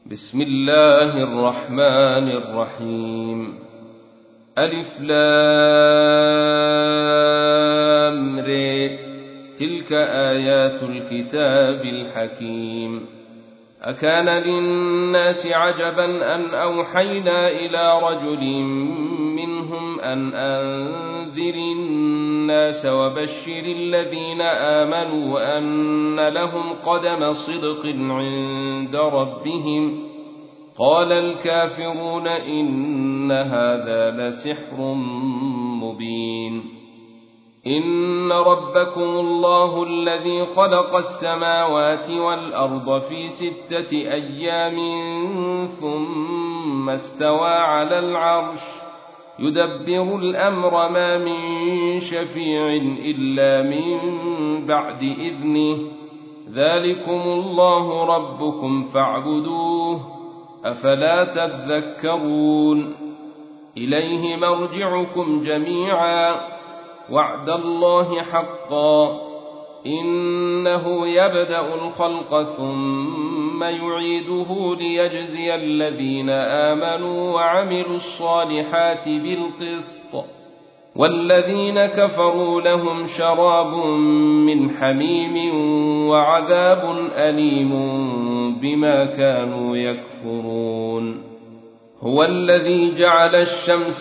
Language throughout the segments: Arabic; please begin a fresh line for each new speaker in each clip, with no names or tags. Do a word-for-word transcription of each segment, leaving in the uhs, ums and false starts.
بسم الله الرحمن الرحيم. ألف لام ر. تلك آيات الكتاب الحكيم. أكان للناس عجبا أن أوحينا إلى رجل منهم أن أنذر الناس وبشر الذين آمنوا أن لهم قدم صدق عند ربهم. قال الكافرون إن هذا لسحر مبين. إن ربكم الله الذي خلق السماوات والأرض في ستة أيام ثم استوى على العرش يدبر الأمر ما من شفيع إلا من بعد إذنه. ذلكم الله ربكم فاعبدوه أفلا تذكرون. إليه مرجعكم جميعا وعد الله حقا. إنه يبدأ الخلق ثم يعيده ليجزي الذين آمنوا وعملوا الصالحات بالقسط والذين كفروا لهم شراب من حميم وعذاب أليم بما كانوا يكفرون. هو الذي جعل الشمس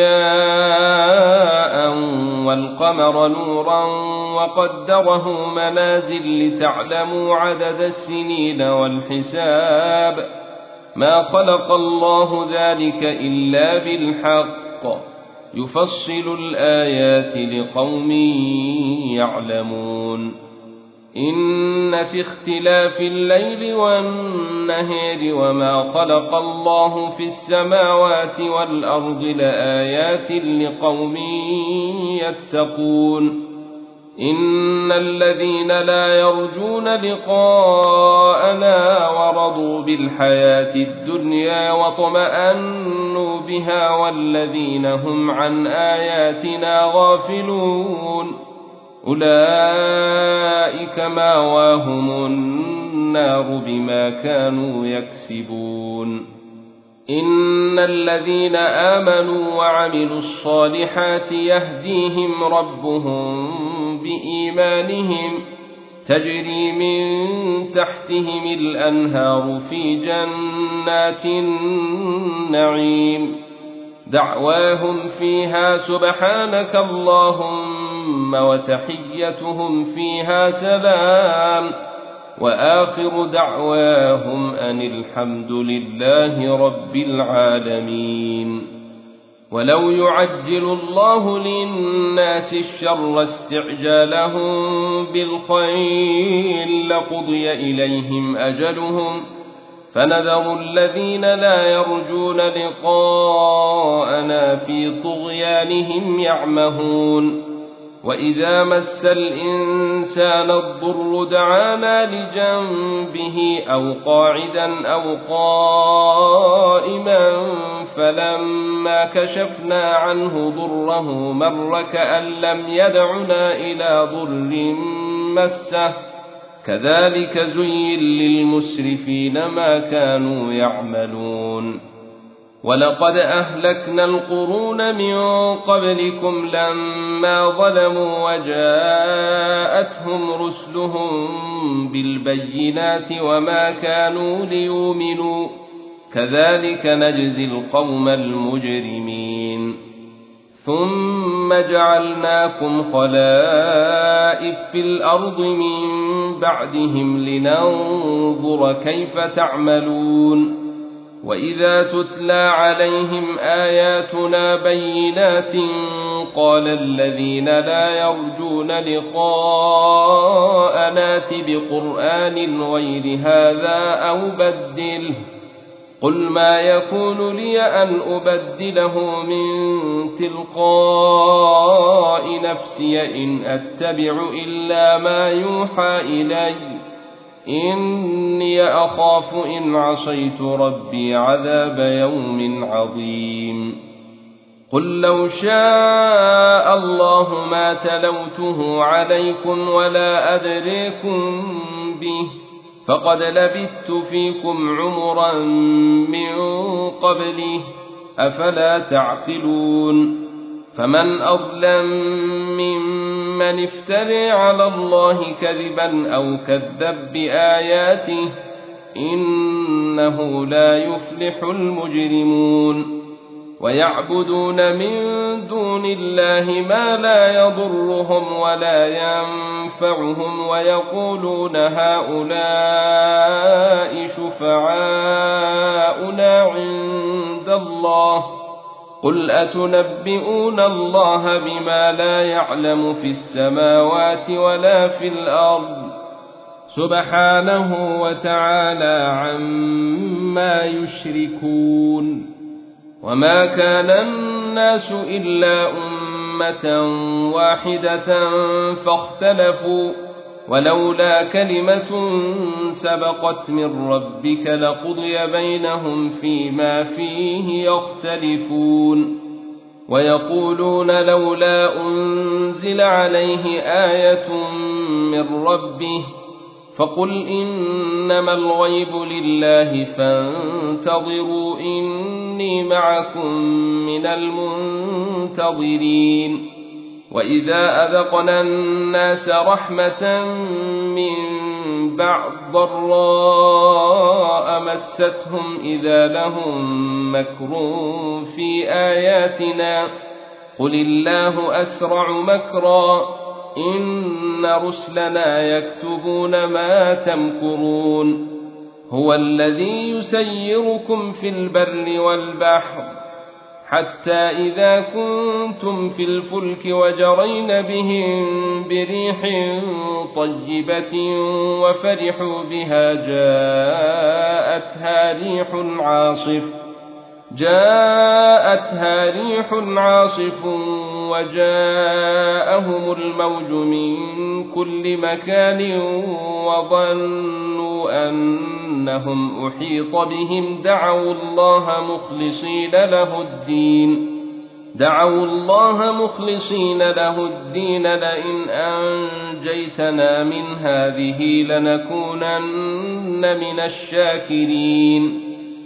ضياء والقمر نورا وقدره منازل لتعلموا عدد السنين والحساب. ما خلق الله ذلك إلا بالحق يفصل الآيات لقوم يعلمون. إن في اختلاف الليل والنهار وما خلق الله في السماوات والأرض لآيات لقوم يتقون. إن الذين لا يرجون لقاءنا ورضوا بالحياة الدنيا واطمأنوا بها والذين هم عن آياتنا غافلون أولئك مأواهم النار بما كانوا يكسبون. إن الذين آمنوا وعملوا الصالحات يهديهم ربهم بإيمانهم تجري من تحتهم الأنهار في جنات النعيم. دعواهم فيها سبحانك اللهم وتحيتهم فيها سلام وآخر دعواهم أن الحمد لله رب العالمين. ولو يعجل الله للناس الشر استعجالهم بالخير لقضي إليهم أجلهم فنذر الذين لا يرجون لقاءنا في طغيانهم يعمهون. وإذا مس الإنسان الضر دعانا لجنبه أو قاعدا أو قائما فلما كشفنا عنه ضره مر كأن لم يدعنا إلى ضر مسه كذلك زين للمسرفين ما كانوا يعملون. ولقد أهلكنا القرون من قبلكم لما ظلموا وجاءتهم رسلهم بالبينات وما كانوا ليؤمنوا كذلك نجزي القوم المجرمين. ثم جعلناكم خلائف في الأرض من بعدهم لننظر كيف تعملون. وإذا تتلى عليهم آياتنا بينات قال الذين لا يرجون لقاءنا ائت بقرآن غير هذا أو بدله قل ما يكون لي أن أبدله من تلقاء نفسي إن أتبع إلا ما يوحى إلي إني أخاف إن عصيت ربي عذاب يوم عظيم. قل لو شاء الله ما تلوته عليكم ولا أدريكم به فقد لبثت فيكم عمرا من قبله أفلا تعقلون فمن أظلم ممن افترى على الله كذبا أو كذب بآياته إنه لا يفلح المجرمون ويعبدون من دون الله ما لا يضرهم ولا ينفعهم ويقولون هؤلاء شفعاؤنا عند الله قل أتنبئون الله بما لا يعلم في السماوات ولا في الأرض سبحانه وتعالى عما يشركون وما كان الناس إلا أمة واحدة فاختلفوا ولولا كلمة سبقت من ربك لقضي بينهم فيما فيه يختلفون ويقولون لولا أنزل عليه آية من ربه فقل إنما الغيب لله فانتظروا إني معكم من المنتظرين وإذا أذقنا الناس رحمة من بعد ضراء مستهم إذا لهم مكر في آياتنا قل الله أسرع مكرا إن رسلنا يكتبون ما تمكرون هو الذي يسيركم في البر والبحر حتى إذا كنتم في الفلك وجرين بهم بريح طيبة وفرحوا بها جاءتها ريح عاصف جاءتها ريح عاصف وجاءهم الموج من كل مكان وظنوا أنهم أحيط بهم دعوا الله مخلصين له الدين دعوا الله مخلصين له الدين لئن أنجيتنا من هذه لنكونن من الشاكرين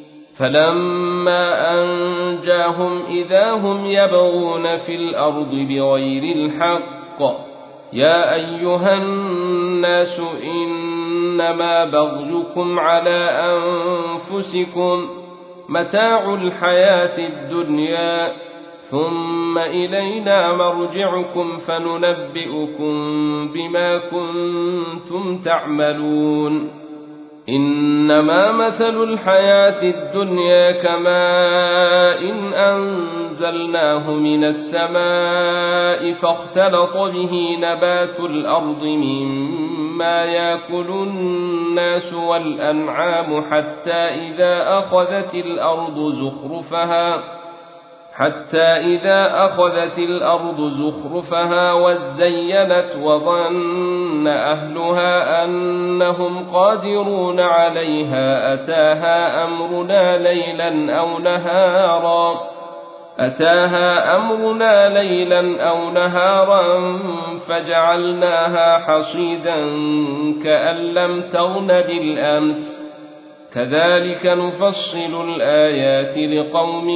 فلما أنجاهم إذا هم يبغون في الأرض بغير الحق يا أيها الناس إنما بغيكم على أنفسكم متاع الحياة الدنيا ثم إلينا مرجعكم فننبئكم بما كنتم تعملون إنما مثل الحياة الدنيا كماء إن أنزلناه من السماء فاختلط به نبات الأرض مما يأكل الناس والأنعام حتى إذا أخذت الأرض زخرفها حتى إذا أخذت الأرض زخرفها وزينت وظن أهلها أنهم قادرون عليها أتاها أمرنا ليلا أو نهارا أتاها أمرنا ليلا أو نهارا فجعلناها حصيدا كأن لم تغن بالأمس كذلك نفصل الآيات لقوم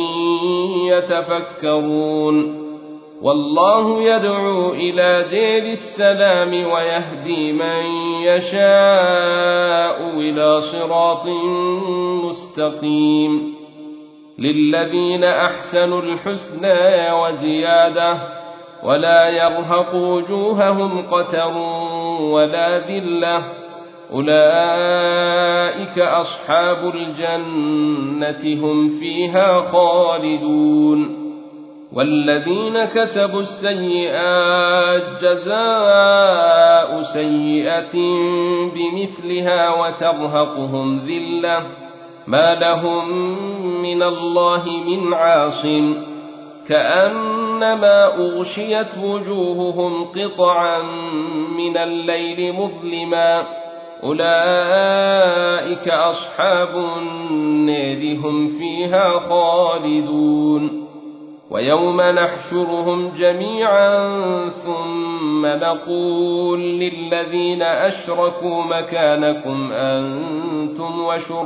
يتفكرون والله يدعو إلى دار السلام ويهدي من يشاء إلى صراط مستقيم للذين أحسنوا الحسنى وزيادة ولا يرهق وجوههم قتر ولا ذلة أولئك أصحاب الجنة هم فيها خالدون والذين كسبوا السيئات جزاء سيئة بمثلها وترهقهم ذلة ما لهم من الله من عاصم كأنما أغشيت وجوههم قطعا من الليل مظلما أولئك أصحاب النار هم فيها خالدون ويوم نحشرهم جميعا ثم نقول للذين أشركوا مكانكم أنتم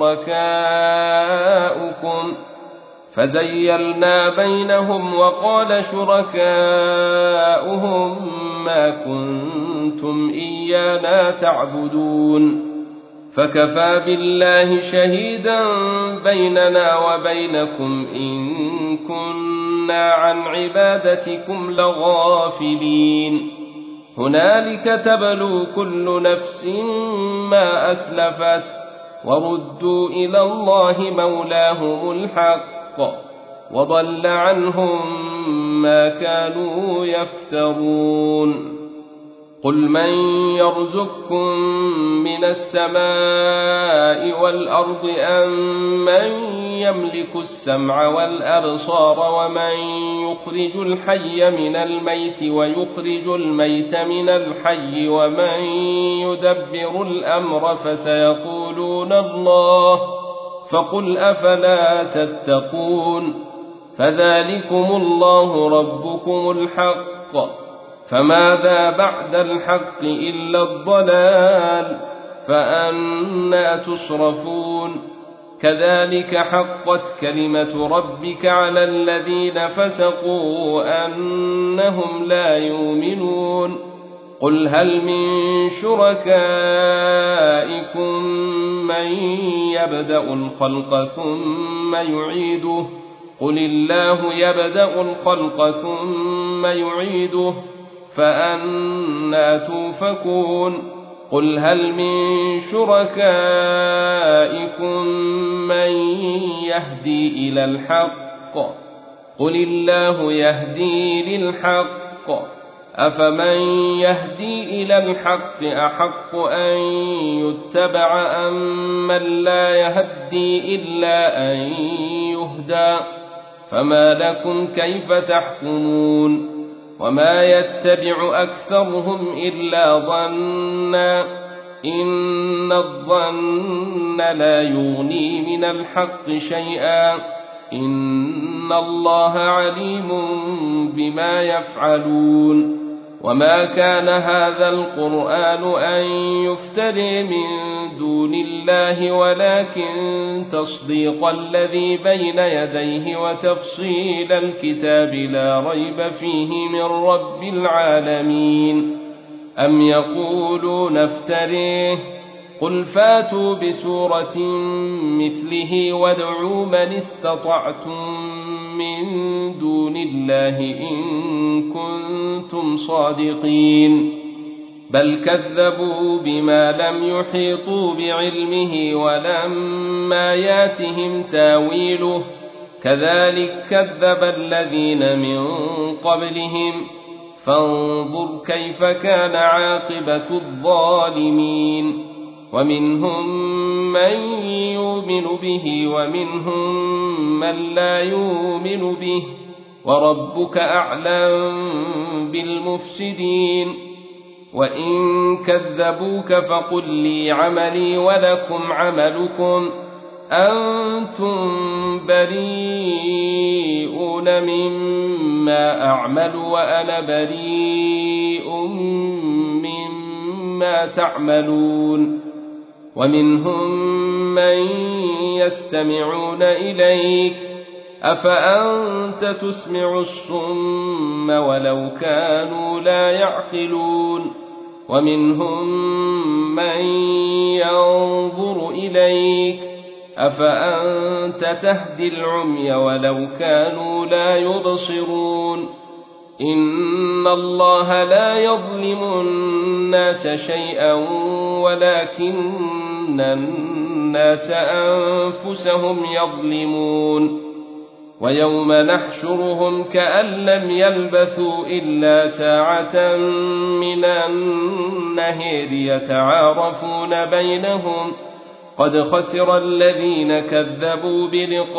وشركاؤكم فزيلنا بينهم وقال شركاؤهم ما كنتم إيانا تعبدون فكفى بالله شهيدا بيننا وبينكم إن كنا عن عبادتكم لغافلين هنالك تبلو كل نفس ما أسلفت وردوا إلى الله مولاهم الحق وضل عنهم ما كانوا يفترون قل من يرزقكم من السماء والأرض أم من يملك السمع والأبصار ومن يخرج الحي من الميت ويخرج الميت من الحي ومن يدبر الأمر فسيقولون الله فقل أفلا تتقون فذلكم الله ربكم الحق فماذا بعد الحق إلا الضلال فأنى تصرفون كذلك حقت كلمة ربك على الذين فسقوا أنهم لا يؤمنون قل هل من شركائكم من يبدأ الخلق ثم يعيده قل الله يبدأ الخلق ثم يعيده فأنى توفكون قل هل من شركائكم من يهدي إلى الحق قل الله يهدي للحق أفمن يهدي إلى الحق أحق أن يتبع أم من لا يهدي إلا أن يهدى فما لكم كيف تحكمون وما يتبع أكثرهم إلا ظنا إن الظن لا يغني من الحق شيئا إن الله عليم بما يفعلون وما كان هذا القرآن أن يفتري من دون الله ولكن تصديق الذي بين يديه وتفصيل الكتاب لا ريب فيه من رب العالمين أم يقولون افتريه قل فاتوا بسورة مثله وادعوا من استطعتم من دون الله إن كنتم صادقين بل كذبوا بما لم يحيطوا بعلمه ولما ياتهم تاويله كذلك كذب الذين من قبلهم فانظر كيف كان عاقبة الظالمين ومنهم من يؤمن به ومنهم من لا يؤمن به وربك أعلم بالمفسدين وإن كذبوك فقل لي عملي ولكم عملكم أنتم بريئون مما أعمل وأنا بريء مما تعملون ومنهم من يستمعون إليك أفأنت تسمع الصم ولو كانوا لا يعقلون ومنهم من ينظر إليك أفأنت تهدي العمي ولو كانوا لا يبصرون إن الله لا يظلم الناس شيئا ولكن الناس أنفسهم يظلمون ويوم نحشرهم كأن لم يلبثوا إلا ساعة من النهار يتعارفون بينهم قد خسر الذين كذبوا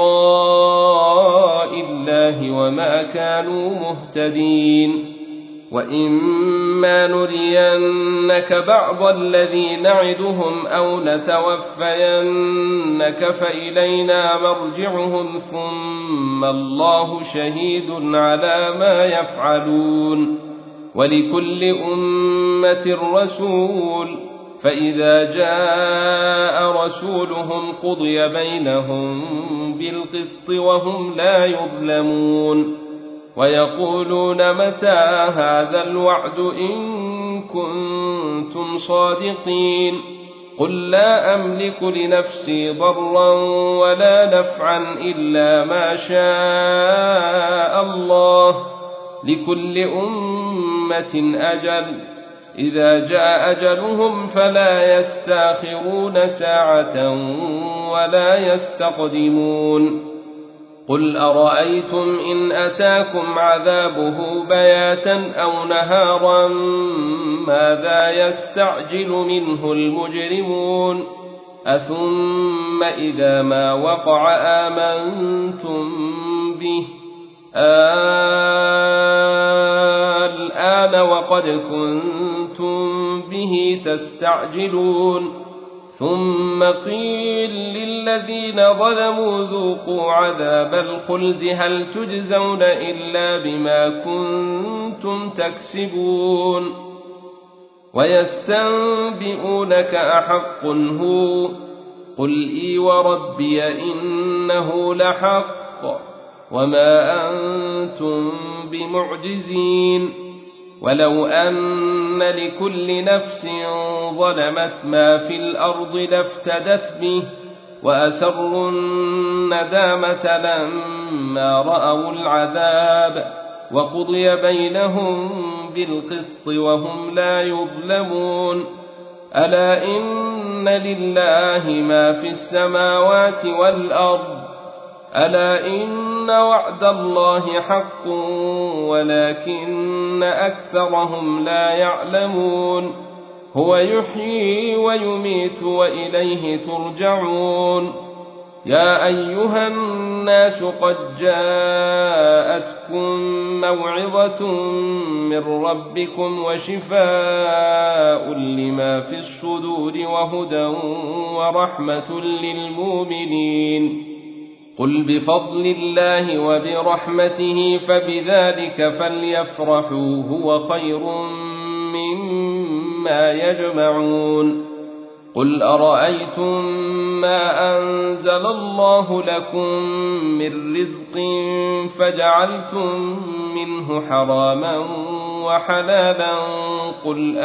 بلقاء الله وما كانوا مهتدين وإما نرينك بعض الذي نعدهم أو نتوفينك فإلينا مرجعهم ثم الله شهيد على ما يفعلون ولكل أمة رسول فإذا جاء رسولهم قضي بينهم بالقسط وهم لا يظلمون ويقولون متى هذا الوعد إن كنتم صادقين قل لا أملك لنفسي ضرا ولا نفعا إلا ما شاء الله لكل أمة أجل إذا جاء أجلهم فلا يستاخرون ساعة ولا يستقدمون قل أرأيتم إن أتاكم عذابه بياتا أو نهارا ماذا يستعجل منه المجرمون أثم إذا ما وقع آمنتم به الآن وقد كنتم به تستعجلون ثم قيل للذين ظلموا ذوقوا عذاب الخلد هل تجزون إلا بما كنتم تكسبون ويستنبئونك أحق هو قل إي وربي إنه لحق وما أنتم بمعجزين ولو أن لكل نفس ظلمت ما في الأرض لافتدت به وأسروا الندامة لما رأوا العذاب وقضي بينهم بالقسط وهم لا يظلمون ألا إن لله ما في السماوات والأرض ألا إن وعد الله حق ولكن أكثرهم لا يعلمون هو يحيي ويميت وإليه ترجعون يا أيها الناس قد جاءتكم موعظة من ربكم وشفاء لما في الصدور وهدى ورحمة للمؤمنين قل بفضل الله وبرحمته فبذلك فليفرحوا هو خير مما يجمعون قل أرأيتم ما أنزل الله لكم من رزق فجعلتم منه حراما وحلالا قل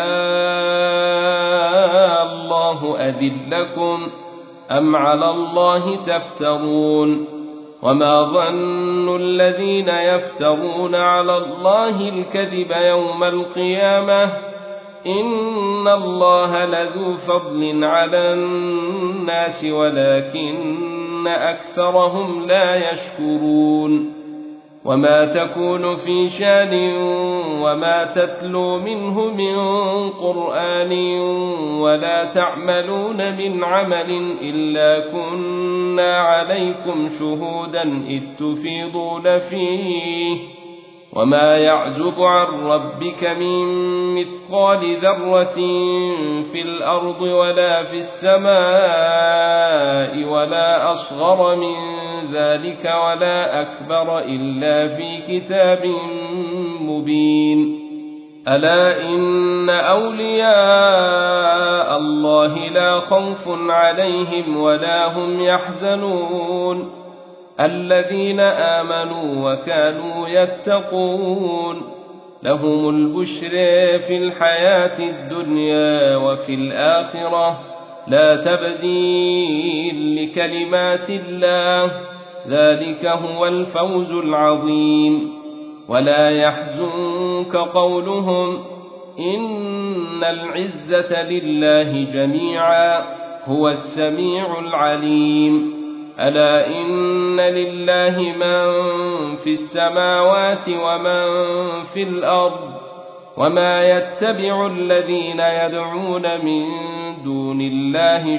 آه الله أذن لكم أم على الله تفترون وما ظن الذين يفترون على الله الكذب يوم القيامة إن الله لذو فضل على الناس ولكن أكثرهم لا يشكرون وما تكون في شان وما تتلو منه من قرآن ولا تعملون من عمل إلا كنا عليكم شهودا إذ تفيضون فيه وما يعزب عن ربك من مثقال ذرة في الأرض ولا في السماء ولا أصغر من ذلك ولا أكبر إلا في كتاب مبين ألا إن أولياء الله لا خوف عليهم ولا هم يحزنون الذين آمنوا وكانوا يتقون لهم البشر في الحياة الدنيا وفي الآخرة لا تبديل لكلمات الله ذلك هو الفوز العظيم ولا يحزنك قولهم إن العزة لله جميعا هو السميع العليم ألا إن لله من في السماوات ومن في الأرض وما يتبع الذين يدعون من دون الله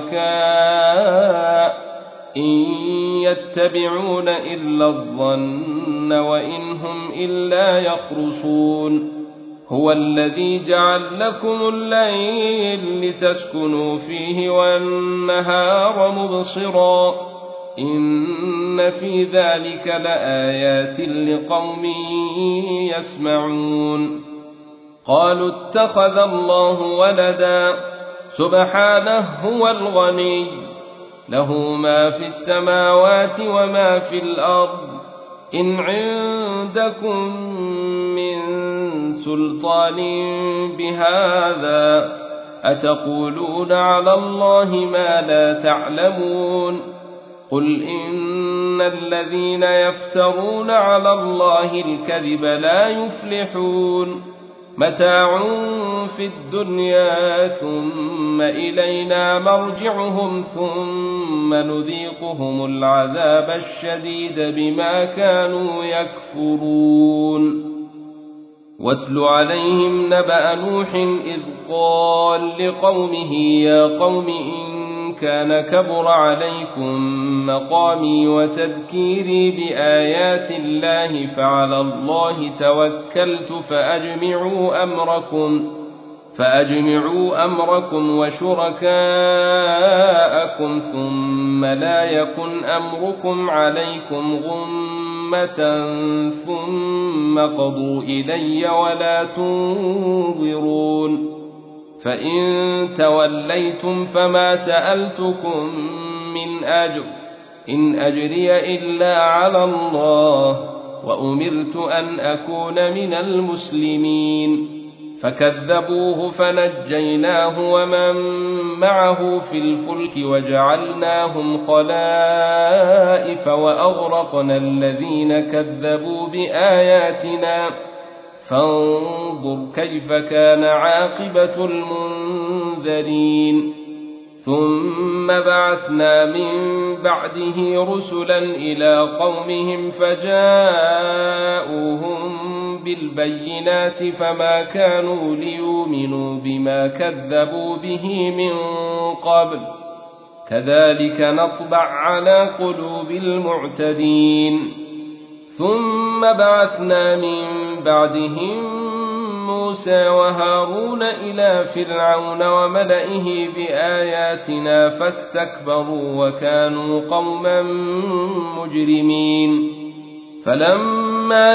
شركاء إن يتبعون إلا الظن وإن هم إلا يخرصون هو الذي جعل لكم الليل لتسكنوا فيه والنهار مبصرا إن في ذلك لآيات لقوم يسمعون قالوا اتخذ الله ولدا سبحانه هو الغني له ما في السماوات وما في الأرض إن عندكم من سلطان بهذا أتقولون على الله ما لا تعلمون قل إن الذين يفترون على الله الكذب لا يفلحون متاع في الدنيا ثم إلينا مرجعهم ثم نذيقهم العذاب الشديد بما كانوا يكفرون واتل عليهم نبأ نوح إذ قال لقومه يا قوم إن كان كبر عليكم مقامي وتذكيري بآيات الله فعلى الله توكلت فأجمعوا أمركم فأجمعوا أمركم وشركاءكم ثم لا يكن أمركم عليكم غمة ثم قضوا إلي ولا تنظرون فإن توليتم فما سألتكم من أجر إن أجري إلا على الله وأمرت أن أكون من المسلمين فكذبوه فنجيناه ومن معه في الفلك وجعلناهم خلائف وأغرقنا الذين كذبوا بآياتنا فانظر كيف كان عاقبة المنذرين ثم بعثنا من بعده رسلا إلى قومهم فجاءوهم بالبينات فما كانوا ليؤمنوا بما كذبوا به من قبل كذلك نطبع على قلوب المعتدين ثم بعثنا من بعدهم موسى وهارون إلى فرعون وملئه بآياتنا فاستكبروا وكانوا قوما مجرمين فلما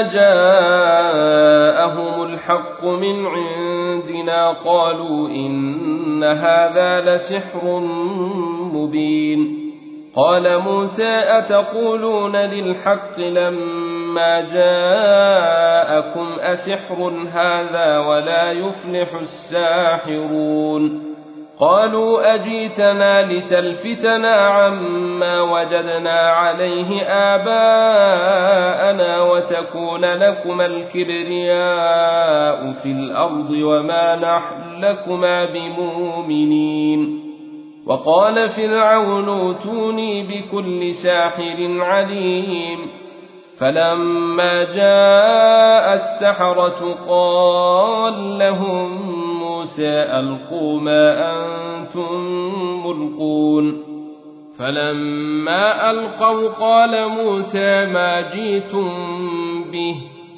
جاءهم الحق من عندنا قالوا إن هذا لسحر مبين قال موسى أتقولون للحق لما جاءكم أسحر هذا ولا يفلح الساحرون قالوا أجيتنا لتلفتنا عما وجدنا عليه آباءنا وتكون لكما الكبرياء في الأرض وما نحن لكما بمؤمنين وقال فرعون ائتوني بكل ساحر عليم فلما جاء السحرة قال لهم موسى ألقوا ما أنتم ملقون فلما ألقوا قال موسى ما جئتم به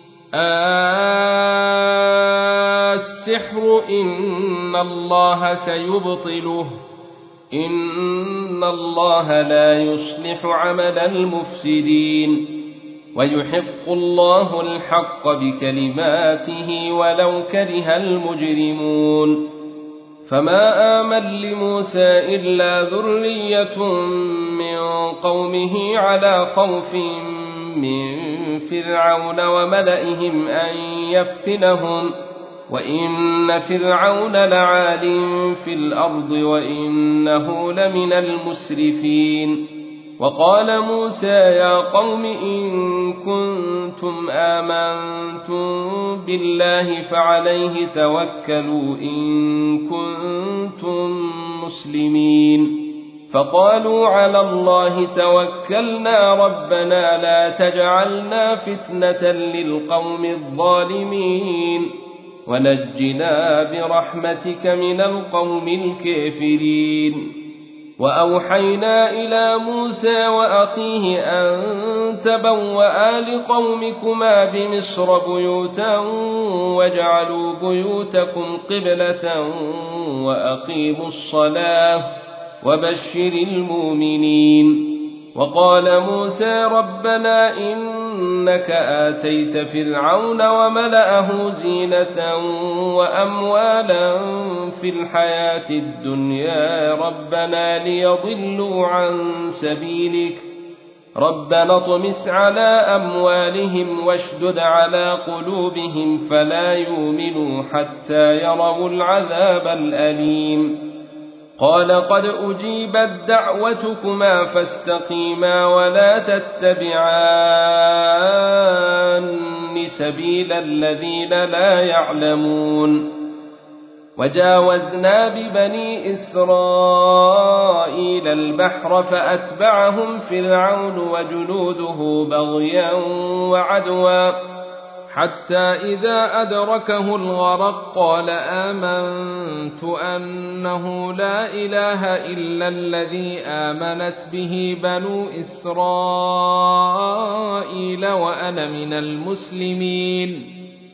السحر إن الله سيبطله إن الله لا يصلح عمل المفسدين ويحق الله الحق بكلماته ولو كره المجرمون فما آمن لموسى إلا ذرية من قومه على خوف من فرعون وملئهم أن يفتنهم وإن فرعون لعال في الأرض وإنه لمن المسرفين وقال موسى يا قوم إن كنتم آمنتم بالله فعليه توكلوا إن كنتم مسلمين فقالوا على الله توكلنا ربنا لا تجعلنا فتنة للقوم الظالمين ونجنا برحمتك من القوم الكافرين وأوحينا إلى موسى وأخيه أن تبوأ لقومكما بمصر بيوتا واجعلوا بيوتكم قبلة وأقيموا الصلاة وبشر المؤمنين. وقال موسى ربنا إنك آتيت فرعون وملأه زينة وأموالا في الحياة الدنيا ربنا ليضلوا عن سبيلك ربنا اطمس على أموالهم واشدد على قلوبهم فلا يؤمنوا حتى يروا العذاب الأليم. قال قد أجيبت دعوتكما فاستقيما ولا تتبعان سبيل الذين لا يعلمون. وجاوزنا ببني إسرائيل البحر فأتبعهم فرعون وجنوده بغيا وعدوا حتى إذا أدركه الغرق قال آمنت أنه لا إله إلا الذي آمنت به بنو إسرائيل وأنا من المسلمين.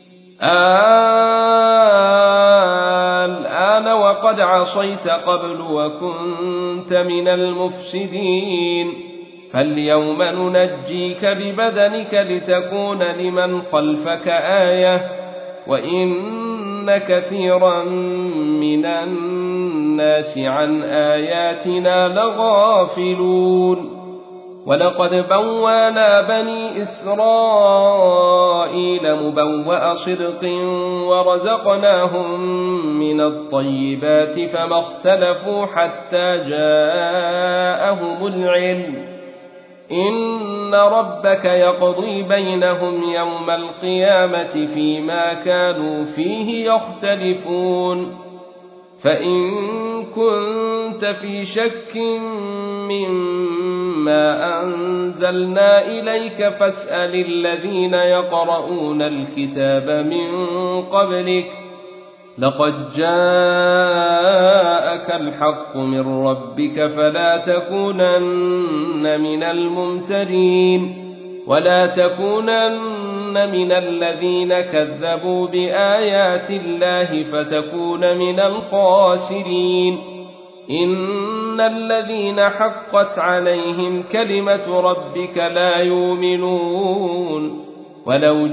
الآن وقد عصيت قبل وكنت من المفسدين فاليوم ننجيك ببدنك لتكون لمن خلفك آية وإن كثيرا من الناس عن آياتنا لغافلون. ولقد بوانا بني إسرائيل مبوأ صدق ورزقناهم من الطيبات فما اختلفوا حتى جاءهم العلم إن ربك يقضي بينهم يوم القيامة فيما كانوا فيه يختلفون. فإن كنت في شك مما أنزلنا إليك فاسأل الذين يقرؤون الكتاب من قبلك لقد جاءك الحق من ربك فلا تكونن من الممترين ولا تكونن من الذين كذبوا بآيات الله فتكون من الخاسرين. إن الذين حقت عليهم كلمة ربك لا يؤمنون ولو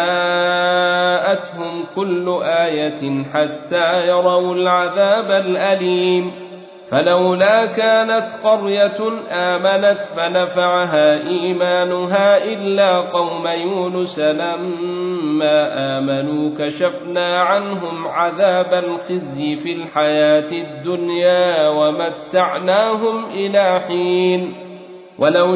جاءتهم كل آية حتى يروا العذاب الأليم. فلولا كانت قرية آمنت فنفعها إيمانها إلا قوم يونس لما آمنوا كشفنا عنهم عذاب الخزي في الحياة الدنيا ومتعناهم إلى حين. ولو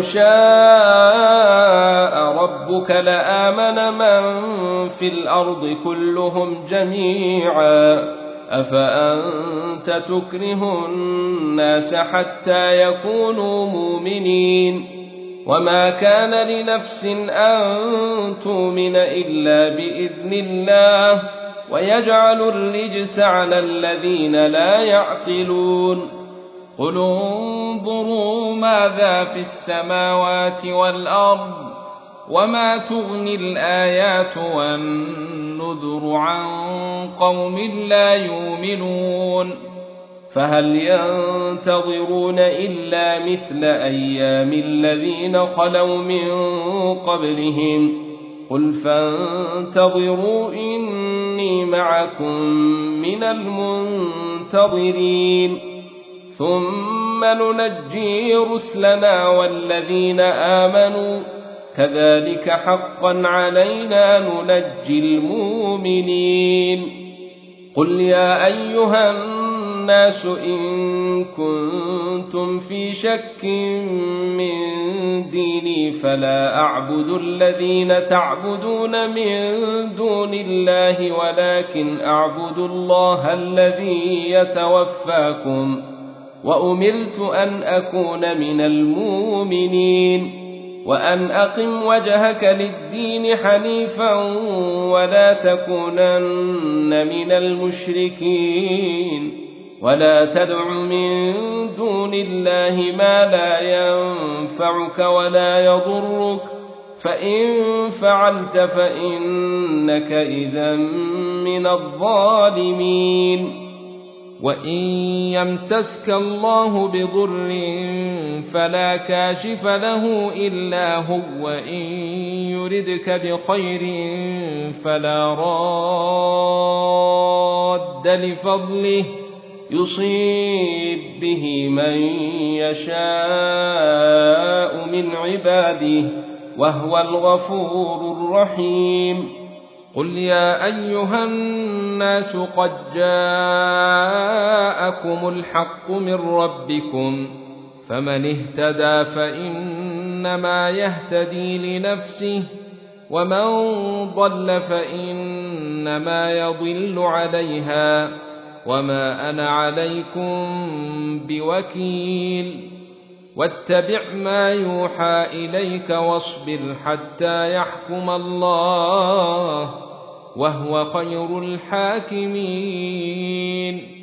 شاء ربك لآمن من في الأرض كلهم جميعا أفأنت تكره الناس حتى يكونوا مؤمنين. وما كان لنفس أن تؤمن إلا بإذن الله ويجعل الرجس على الذين لا يعقلون. قل انظروا ماذا في السماوات والأرض وما تغني الآيات والنذر عن قوم لا يؤمنون. فهل ينتظرون إلا مثل أيام الذين خلوا من قبلهم قل فانتظروا إني معكم من المنتظرين ثم ننجي رسلنا والذين آمنوا كذلك حقا علينا ننجي المؤمنين. قل يا أيها الناس إن كنتم في شك من ديني فلا أعبد الذين تعبدون من دون الله ولكن أعبد الله الذي يتوفاكم وأمرت أن أكون من المؤمنين وأن أقم وجهك للدين حنيفا ولا تكونن من المشركين ولا تدع من دون الله ما لا ينفعك ولا يضرك فإن فعلت فإنك إذا من الظالمين وإن يمسسك الله بضر فلا كاشف له إلا هو وإن يردك بخير فلا راد لفضله يصيب به من يشاء من عباده وهو الغفور الرحيم قل يا أيها الناس قد جاءكم الحق من ربكم فمن اهتدى فإنما يهتدي لنفسه ومن ضل فإنما يضل عليها وما أنا عليكم بوكيل واتبع ما يوحى إليك واصبر حتى يحكم الله وهو خير الحاكمين